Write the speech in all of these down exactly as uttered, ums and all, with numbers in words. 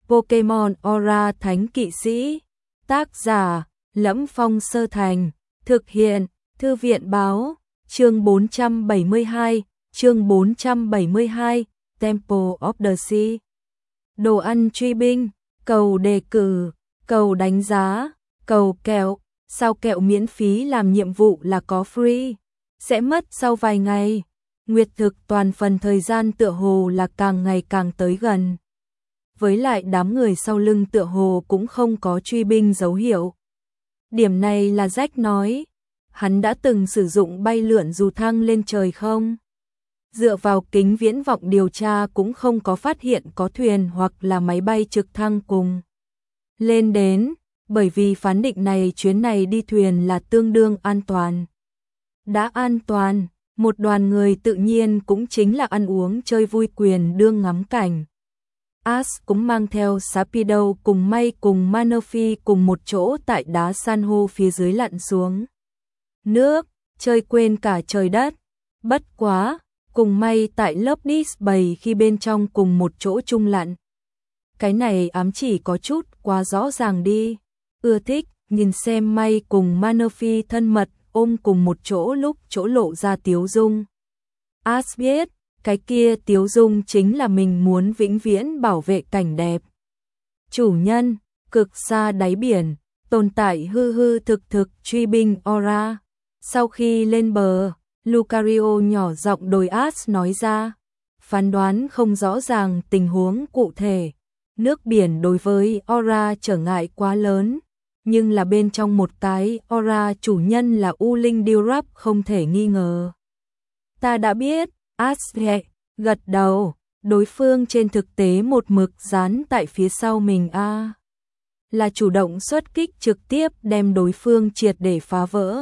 Pokemon Aura Thánh Kỵ Sĩ. Tác giả: Lẫm Phong Sơ Thành. Thực hiện: Thư viện báo. Chương bốn trăm bảy mươi hai, chương bốn trăm bảy mươi hai, Temple of the Sea. Đồ ăn truy binh, cầu đề cử, cầu đánh giá, cầu kẹo, sao kẹo miễn phí làm nhiệm vụ là có free, sẽ mất sau vài ngày. Nguyệt thực toàn phần thời gian tựa hồ là càng ngày càng tới gần. Với lại đám người sau lưng tựa hồ cũng không có truy binh dấu hiệu. Điểm này là Jack nói. Hắn đã từng sử dụng bay lượn dù thăng lên trời không? Dựa vào kính viễn vọng điều tra cũng không có phát hiện có thuyền hoặc là máy bay trực thăng cùng lên đến, bởi vì phán định này chuyến này đi thuyền là tương đương an toàn. Đã an toàn, một đoàn người tự nhiên cũng chính là ăn uống chơi vui quyền đương ngắm cảnh. Ash cũng mang theo Sapido cùng May cùng Manaphy cùng một chỗ tại đá san hô phía dưới lặn xuống nước, chơi quên cả trời đất. Bất quá, cùng May tại lớp display khi bên trong cùng một chỗ chung lặn. Cái này ám chỉ có chút quá rõ ràng đi. Ưa thích nhìn xem May cùng Manaphy thân mật ôm cùng một chỗ lúc chỗ lộ ra tiếu dung. Ash biết, cái kia tiếu dung chính là mình muốn vĩnh viễn bảo vệ cảnh đẹp. Chủ nhân, cực xa đáy biển, tồn tại hư hư thực thực truy binh Aura. Sau khi lên bờ, Lucario nhỏ giọng đối Ash nói ra, phán đoán không rõ ràng tình huống cụ thể. Nước biển đối với Aura trở ngại quá lớn, nhưng là bên trong một cái Aura chủ nhân là U Linh Dilrap không thể nghi ngờ. Ta đã biết, Ash gật đầu, đối phương trên thực tế một mực dán tại phía sau mình a à. Là chủ động xuất kích trực tiếp đem đối phương triệt để phá vỡ.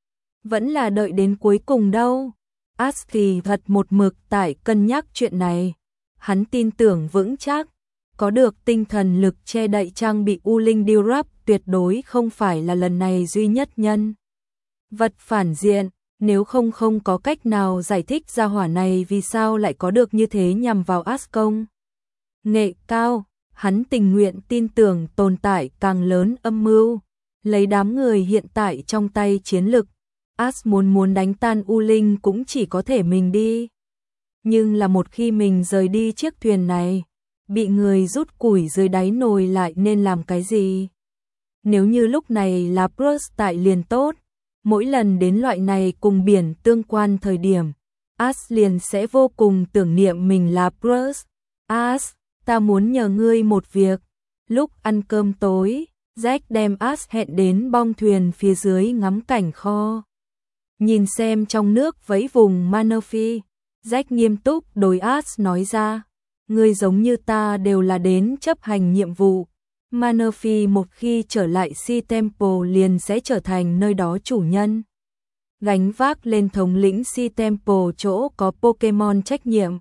Vẫn là đợi đến cuối cùng đâu. Ash thì thật một mực tại cân nhắc chuyện này. Hắn tin tưởng vững chắc, có được tinh thần lực che đậy trang bị U Linh Dilrap tuyệt đối không phải là lần này duy nhất nhân vật phản diện, nếu không không có cách nào giải thích ra hỏa này vì sao lại có được như thế nhằm vào Ash công. Nghệ cao, hắn tình nguyện tin tưởng tồn tại càng lớn âm mưu, lấy đám người hiện tại trong tay chiến lực. Ash muốn muốn đánh tan U Linh cũng chỉ có thể mình đi. Nhưng là một khi mình rời đi chiếc thuyền này, bị người rút củi dưới đáy nồi lại nên làm cái gì? Nếu như lúc này là Bruce tại liền tốt, mỗi lần đến loại này cùng biển tương quan thời điểm, Ash liền sẽ vô cùng tưởng niệm mình là Bruce. Ash, ta muốn nhờ ngươi một việc. Lúc ăn cơm tối, Jack đem Ash hẹn đến bong thuyền phía dưới ngắm cảnh kho. Nhìn xem trong nước vẫy vùng Manaphy, Jack nghiêm túc đối Ash nói ra, ngươi giống như ta đều là đến chấp hành nhiệm vụ. Manaphy một khi trở lại Sea Temple liền sẽ trở thành nơi đó chủ nhân. Gánh vác lên thống lĩnh Sea Temple chỗ có Pokemon trách nhiệm.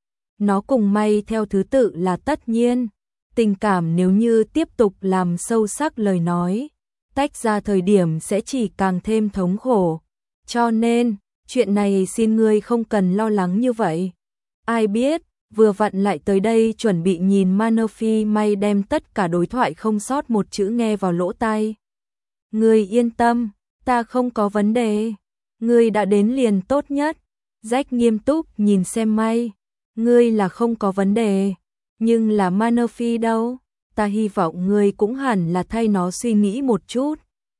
Nó cùng May theo thứ tự là tất nhiên. Tình cảm nếu như tiếp tục làm sâu sắc lời nói, tách ra thời điểm sẽ chỉ càng thêm thống khổ. Cho nên, chuyện này xin ngươi không cần lo lắng như vậy. Ai biết, vừa vặn lại tới đây chuẩn bị nhìn Manaphy May đem tất cả đối thoại không sót một chữ nghe vào lỗ tai. Ngươi yên tâm, ta không có vấn đề. Ngươi đã đến liền tốt nhất. Jack nghiêm túc nhìn xem May. Ngươi là không có vấn đề. Nhưng là Manaphy đâu? Ta hy vọng ngươi cũng hẳn là thay nó suy nghĩ một chút.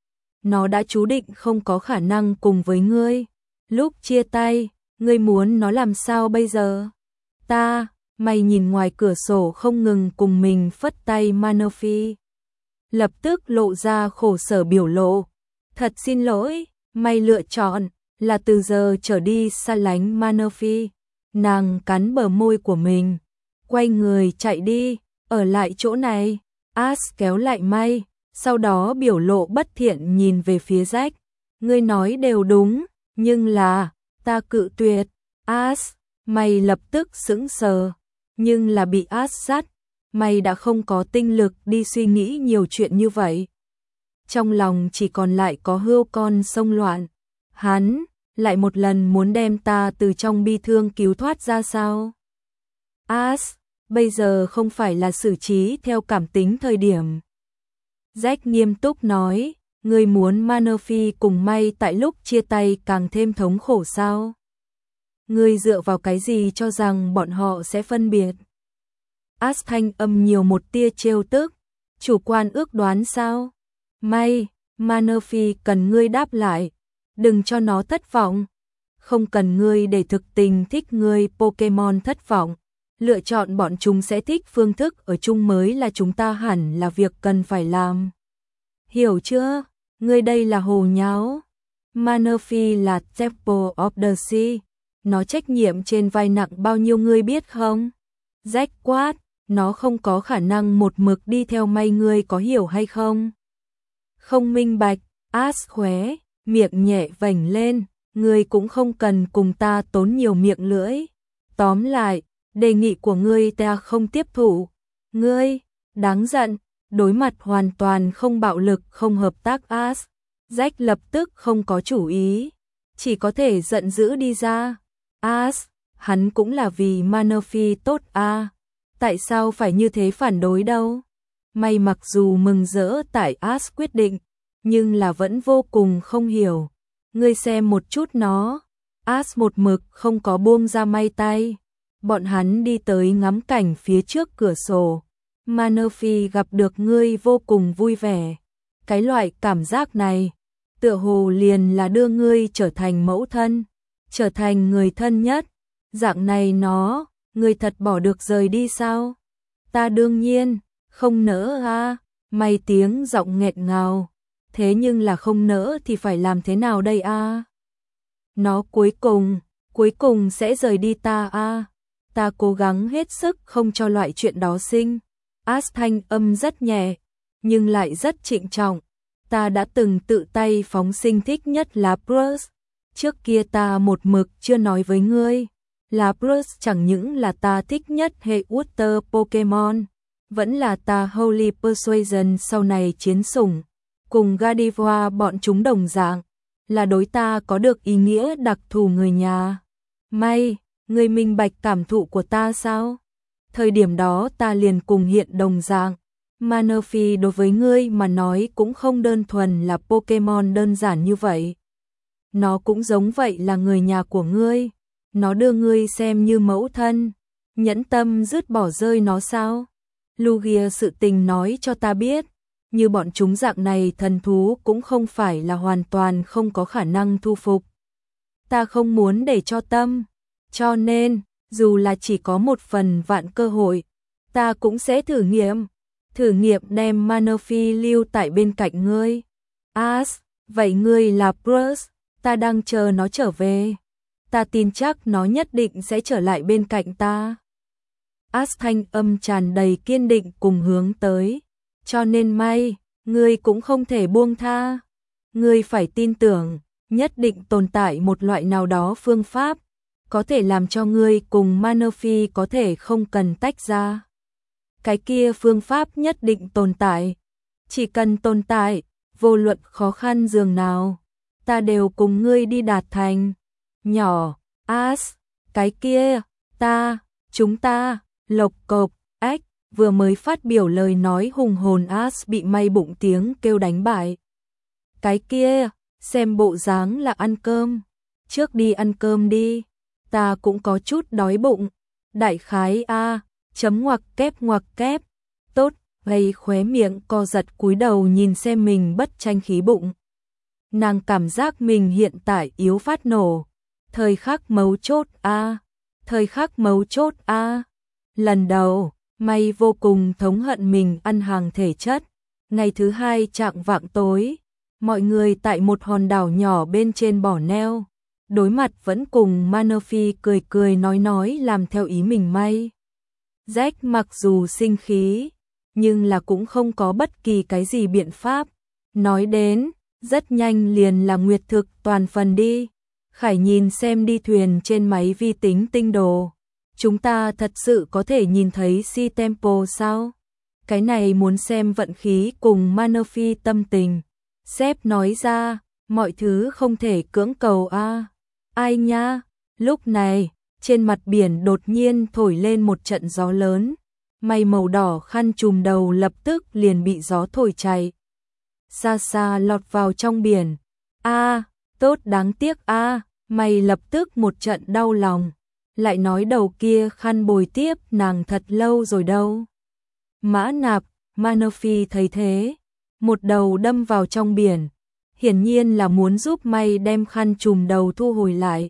Nó đã chú định không có khả năng cùng với ngươi. Lúc chia tay, ngươi muốn nó làm sao bây giờ? Ta, May nhìn ngoài cửa sổ không ngừng cùng mình phất tay Manaphy. Lập tức lộ ra khổ sở biểu lộ. Thật xin lỗi, May lựa chọn là từ giờ trở đi xa lánh Manaphy. Nàng cắn bờ môi của mình, quay người chạy đi, ở lại chỗ này. Ash kéo lại May, sau đó biểu lộ bất thiện nhìn về phía Jack. Ngươi nói đều đúng, nhưng là, ta cự tuyệt. Ash, May lập tức sững sờ, nhưng là bị Ash dắt. May đã không có tinh lực đi suy nghĩ nhiều chuyện như vậy. Trong lòng chỉ còn lại có hươu con sông loạn. Hắn lại một lần muốn đem ta từ trong bi thương cứu thoát ra sao? Ash, bây giờ không phải là xử trí theo cảm tính thời điểm. Jack nghiêm túc nói, ngươi muốn Manaphy cùng May tại lúc chia tay càng thêm thống khổ sao? Ngươi dựa vào cái gì cho rằng bọn họ sẽ phân biệt? As thanh âm nhiều một tia trêu tức, chủ quan ước đoán sao? May, Manaphy cần ngươi đáp lại, đừng cho nó thất vọng. Không cần ngươi để thực tình thích ngươi Pokemon thất vọng. Lựa chọn bọn chúng sẽ thích phương thức ở chung mới là chúng ta hẳn là việc cần phải làm. Hiểu chưa? Ngươi đây là hồ nháo. Manaphy là Temple of the Sea. Nó trách nhiệm trên vai nặng bao nhiêu ngươi biết không? Jack quát, nó không có khả năng một mực đi theo May, ngươi có hiểu hay không? Không minh bạch, As khóe, miệng nhẹ vểnh lên, ngươi cũng không cần cùng ta tốn nhiều miệng lưỡi. Tóm lại, đề nghị của ngươi ta không tiếp thụ. Ngươi, đáng giận, đối mặt hoàn toàn không bạo lực không hợp tác As. Jack lập tức không có chủ ý, chỉ có thể giận dữ đi ra. As, hắn cũng là vì Manaphy tốt à, tại sao phải như thế phản đối đâu? May mặc dù mừng rỡ tại As quyết định, nhưng là vẫn vô cùng không hiểu. Ngươi xem một chút nó. As một mực không có buông ra May tay. Bọn hắn đi tới ngắm cảnh phía trước cửa sổ. Manaphy gặp được ngươi vô cùng vui vẻ. Cái loại cảm giác này, tựa hồ liền là đưa ngươi trở thành mẫu thân, trở thành người thân nhất. Dạng này nó, ngươi thật bỏ được rời đi sao? Ta đương nhiên, không nỡ a. May tiếng giọng nghẹt ngào. Thế nhưng là không nỡ thì phải làm thế nào đây a? Nó cuối cùng, cuối cùng sẽ rời đi ta a. Ta cố gắng hết sức không cho loại chuyện đó sinh. As thanh âm rất nhẹ, nhưng lại rất trịnh trọng. Ta đã từng tự tay phóng sinh thích nhất Lapras. Trước kia ta một mực chưa nói với ngươi. Lapras chẳng những là ta thích nhất hệ Water Pokemon, vẫn là ta Holy Persuasion sau này chiến sủng. Cùng Gardevoir bọn chúng đồng dạng, là đối ta có được ý nghĩa đặc thù người nhà. May, ngươi minh bạch cảm thụ của ta sao? Thời điểm đó ta liền cùng hiện đồng dạng. Manaphy đối với ngươi mà nói cũng không đơn thuần là Pokemon đơn giản như vậy. Nó cũng giống vậy là người nhà của ngươi. Nó đưa ngươi xem như mẫu thân. Nhẫn tâm dứt bỏ rơi nó sao? Lugia sự tình nói cho ta biết, như bọn chúng dạng này thần thú cũng không phải là hoàn toàn không có khả năng thu phục. Ta không muốn để cho tâm, cho nên, dù là chỉ có một phần vạn cơ hội, ta cũng sẽ thử nghiệm, thử nghiệm đem Manaphy lưu tại bên cạnh ngươi. As, vậy ngươi là Bruce, ta đang chờ nó trở về. Ta tin chắc nó nhất định sẽ trở lại bên cạnh ta. As thanh âm tràn đầy kiên định cùng hướng tới. Cho nên May, ngươi cũng không thể buông tha. Ngươi phải tin tưởng, nhất định tồn tại một loại nào đó phương pháp, có thể làm cho ngươi cùng Manaphy có thể không cần tách ra. Cái kia phương pháp nhất định tồn tại. Chỉ cần tồn tại, vô luận khó khăn dường nào, ta đều cùng ngươi đi đạt thành. Nhỏ, As, cái kia, ta, chúng ta, lộc cộc, ếch, vừa mới phát biểu lời nói hùng hồn As bị May bụng tiếng kêu đánh bại. Cái kia, xem bộ dáng là ăn cơm. Trước đi ăn cơm đi, ta cũng có chút đói bụng. Đại khái a, chấm ngoặc kép ngoặc kép. Tốt, gây khóe miệng co giật cúi đầu nhìn xem mình bất tranh khí bụng. Nàng cảm giác mình hiện tại yếu phát nổ. Thời khắc mấu chốt a, thời khắc mấu chốt a. Lần đầu, May vô cùng thống hận mình ăn hàng thể chất. Ngày thứ hai chạng vạng tối, mọi người tại một hòn đảo nhỏ bên trên Borneo, đối mặt vẫn cùng Manaphy cười cười nói nói làm theo ý mình May. Jack mặc dù sinh khí, nhưng là cũng không có bất kỳ cái gì biện pháp. Nói đến, rất nhanh liền là nguyệt thực toàn phần đi. Khải nhìn xem đi thuyền trên máy vi tính tinh đồ. Chúng ta thật sự có thể nhìn thấy Sea Temple sao? Cái này muốn xem vận khí cùng Manaphy tâm tình. Sếp nói ra, mọi thứ không thể cưỡng cầu a. À. Ai nha? Lúc này, trên mặt biển đột nhiên thổi lên một trận gió lớn. Mây màu đỏ khăn trùm đầu lập tức liền bị gió thổi chạy. Xa xa lọt vào trong biển. A, tốt đáng tiếc a, à, mày lập tức một trận đau lòng. Lại nói đầu kia khăn bồi tiếp nàng thật lâu rồi đâu. Mã Nạp, Manaphy thấy thế, một đầu đâm vào trong biển, hiển nhiên là muốn giúp mày đem khăn trùm đầu thu hồi lại.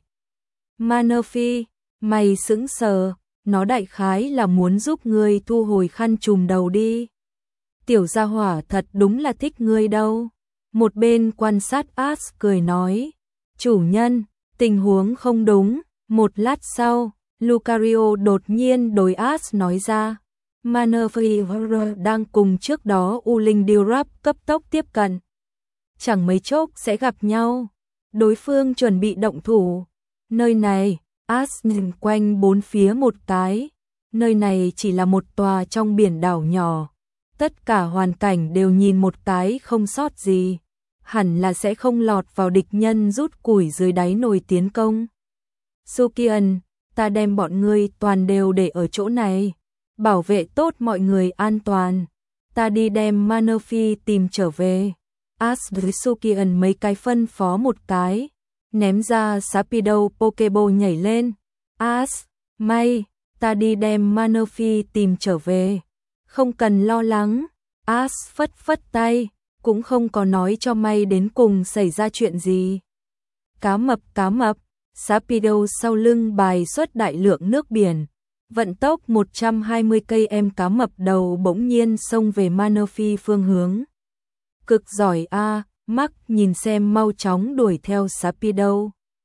Manaphy, mày sững sờ, nó đại khái là muốn giúp ngươi thu hồi khăn trùm đầu đi. Tiểu gia hỏa thật đúng là thích ngươi đâu. Một bên quan sát Ash cười nói, chủ nhân, tình huống không đúng. Một lát sau, Lucario đột nhiên đối Ash nói ra, Manaphy đang cùng trước đó U Linh Dilrap cấp tốc tiếp cận. Chẳng mấy chốc sẽ gặp nhau. Đối phương chuẩn bị động thủ. Nơi này, Ash nhìn quanh bốn phía một cái. Nơi này chỉ là một tòa trong biển đảo nhỏ. Tất cả hoàn cảnh đều nhìn một cái không sót gì. Hẳn là sẽ không lọt vào địch nhân rút củi dưới đáy nồi tiến công. Sukian, ta đem bọn ngươi toàn đều để ở chỗ này. Bảo vệ tốt mọi người an toàn. Ta đi đem Manaphy tìm trở về. Ash với Sukian mấy cái phân phó một cái. Ném ra Sapido Pokeball nhảy lên. Ash, may, ta đi đem Manaphy tìm trở về. Không cần lo lắng. Ash phất phất tay, cũng không có nói cho may đến cùng xảy ra chuyện gì. Cá mập cá mập, Sapido sau lưng bài xuất đại lượng nước biển. Vận tốc một trăm hai mươi cây em cá mập đầu bỗng nhiên xông về Manaphy phương hướng. Cực giỏi a, Mark nhìn xem mau chóng đuổi theo Sapido.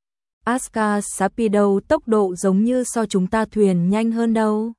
Aska Sapido tốc độ giống như so chúng ta thuyền nhanh hơn đâu.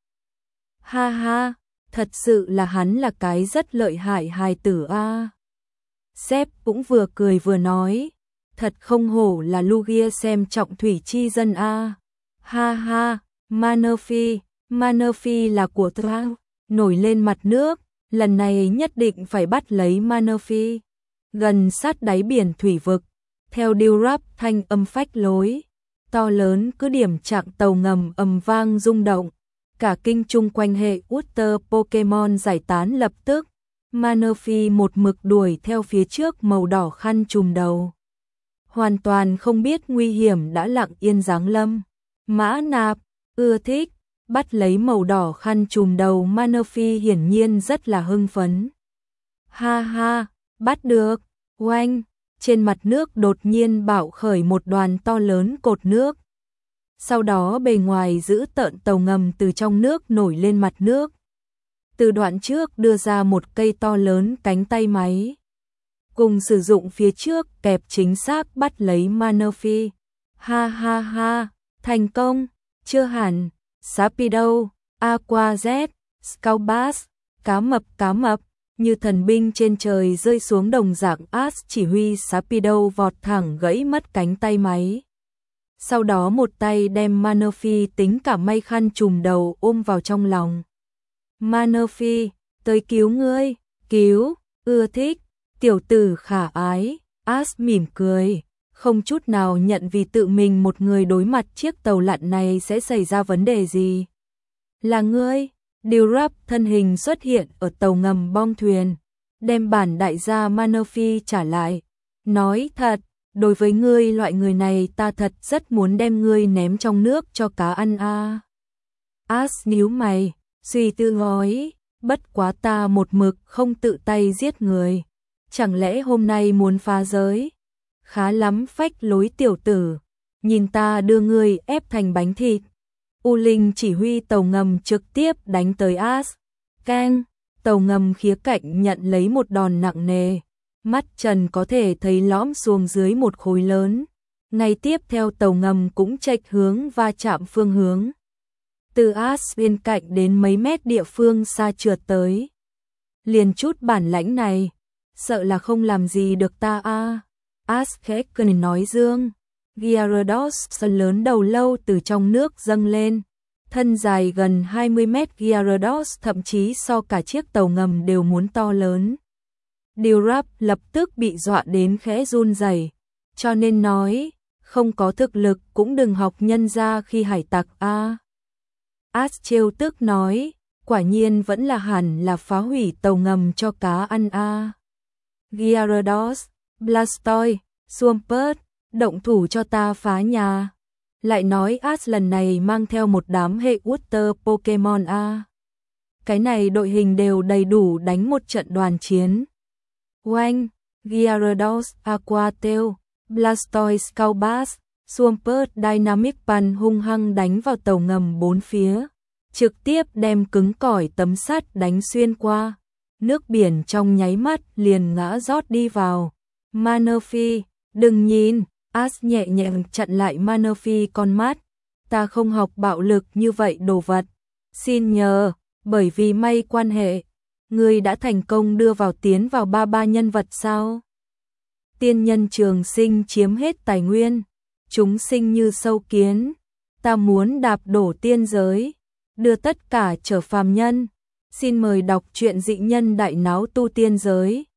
Ha ha, thật sự là hắn là cái rất lợi hại hài tử a. Sếp cũng vừa cười vừa nói, thật không hổ là Lugia xem trọng thủy chi dân a. Ha ha, Manaphy, Manaphy là của ta, nổi lên mặt nước, lần này nhất định phải bắt lấy Manaphy. Gần sát đáy biển thủy vực, theo Dilrap thanh âm phách lối, to lớn cứ điểm trạng tàu ngầm ầm vang rung động, cả kinh chung quanh hệ Water Pokemon giải tán lập tức. Manaphy một mực đuổi theo phía trước màu đỏ khăn trùm đầu. Hoàn toàn không biết nguy hiểm đã lặng yên giáng lâm. Mã Nạp, ưa thích, bắt lấy màu đỏ khăn trùm đầu Manaphy hiển nhiên rất là hưng phấn. Ha ha, bắt được, oanh, trên mặt nước đột nhiên bạo khởi một đoàn to lớn cột nước. Sau đó bề ngoài giữ tợn tàu ngầm từ trong nước nổi lên mặt nước. Từ đoạn trước đưa ra một cây to lớn cánh tay máy. Cùng sử dụng phía trước kẹp chính xác bắt lấy Manaphy. Ha ha ha, thành công, chưa hẳn. Sapido, Aqua Z, Scout Bass, cá mập cá mập, như thần binh trên trời rơi xuống đồng dạng. Ash chỉ huy Sapido vọt thẳng gãy mất cánh tay máy. Sau đó một tay đem Manaphy tính cả mây khăn trùm đầu ôm vào trong lòng. Manaphy, tới cứu ngươi, cứu, ưa thích, tiểu tử khả ái. Ash mỉm cười, không chút nào nhận vì tự mình một người đối mặt chiếc tàu lặn này sẽ xảy ra vấn đề gì. Là ngươi. Dilrap thân hình xuất hiện ở tàu ngầm bong thuyền, đem bản đại gia Manaphy trả lại. Nói thật, đối với ngươi loại người này ta thật rất muốn đem ngươi ném trong nước cho cá ăn a. À. Ash nhíu mày, suy tư nói, bất quá ta một mực không tự tay giết người. Chẳng lẽ hôm nay muốn phá giới? Khá lắm phách lối tiểu tử, nhìn ta đưa ngươi ép thành bánh thịt. U Linh chỉ huy tàu ngầm trực tiếp đánh tới Ash. Keng, tàu ngầm khía cạnh nhận lấy một đòn nặng nề. Mắt Trần có thể thấy lõm xuống dưới một khối lớn. Ngay tiếp theo tàu ngầm cũng chệch hướng va chạm phương hướng. Từ Ash bên cạnh đến mấy mét địa phương xa trượt tới. Liền chút bản lãnh này, sợ là không làm gì được ta a. À. Ash khẽ cười nói dương. Gyarados lớn đầu lâu từ trong nước dâng lên, thân dài gần hai mươi mét. Gyarados thậm chí so cả chiếc tàu ngầm đều muốn to lớn. Dilrap lập tức bị dọa đến khẽ run rẩy, cho nên nói, không có thực lực cũng đừng học nhân ra khi hải tặc a. À. Ash trêu tức nói, quả nhiên vẫn là hẳn là phá hủy tàu ngầm cho cá ăn a. À. Gyarados, Blastoise, Swampert, động thủ cho ta phá nhà. Lại nói Ash lần này mang theo một đám hệ Water Pokemon a. À. Cái này đội hình đều đầy đủ đánh một trận đoàn chiến. Oanh, Gyarados, Aqua Tail, Blastoise, Scoutbass, Swampert, Dynamic Punch hung hăng đánh vào tàu ngầm bốn phía, trực tiếp đem cứng cỏi tấm sắt đánh xuyên qua. Nước biển trong nháy mắt liền ngã rót đi vào. Manaphy, đừng nhìn, Ash nhẹ nhàng chặn lại Manaphy con mắt. Ta không học bạo lực như vậy đồ vật. Xin nhờ, bởi vì may quan hệ, ngươi đã thành công đưa vào tiến vào ba ba nhân vật sao? Tiên nhân trường sinh chiếm hết tài nguyên, chúng sinh như sâu kiến. Ta muốn đạp đổ tiên giới, đưa tất cả trở phàm nhân. Xin mời đọc truyện Dị Nhân Đại Náo Tu Tiên Giới.